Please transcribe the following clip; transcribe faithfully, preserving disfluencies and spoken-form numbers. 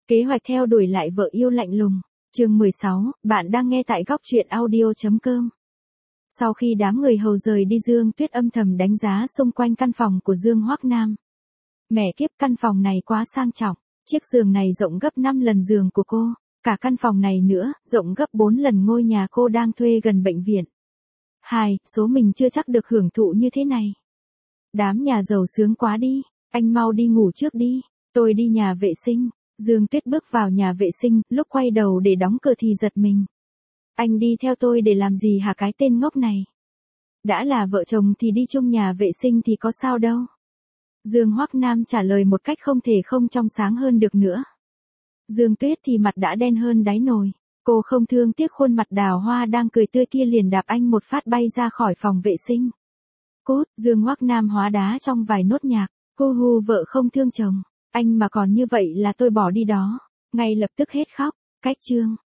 Kế hoạch theo đuổi lại vợ yêu lạnh lùng. Chương mười sáu, bạn đang nghe tại góc truyện audio.com. Sau khi đám người hầu rời đi, Dương Tuyết âm thầm đánh giá xung quanh căn phòng của Dương Hoắc Nam. Mẹ kiếp, căn phòng này quá sang trọng, chiếc giường này rộng gấp năm lần giường của cô, cả căn phòng này nữa, rộng gấp bốn lần ngôi nhà cô đang thuê gần bệnh viện. Hai, số mình chưa chắc được hưởng thụ như thế này. Đám nhà giàu sướng quá đi, anh mau đi ngủ trước đi, tôi đi nhà vệ sinh. Dương Tuyết bước vào nhà vệ sinh, lúc quay đầu để đóng cửa thì giật mình. Anh đi theo tôi để làm gì hả cái tên ngốc này? Đã là vợ chồng thì đi chung nhà vệ sinh thì có sao đâu. Dương Hoắc Nam trả lời một cách không thể không trong sáng hơn được nữa. Dương Tuyết thì mặt đã đen hơn đáy nồi. Cô không thương tiếc khuôn mặt đào hoa đang cười tươi kia, liền đạp anh một phát bay ra khỏi phòng vệ sinh. Cút, Dương Hoắc Nam hóa đá trong vài nốt nhạc. Cô hù vợ không thương chồng. Anh mà còn như vậy là tôi bỏ đi đó. Ngay lập tức hết khóc. Cách chương.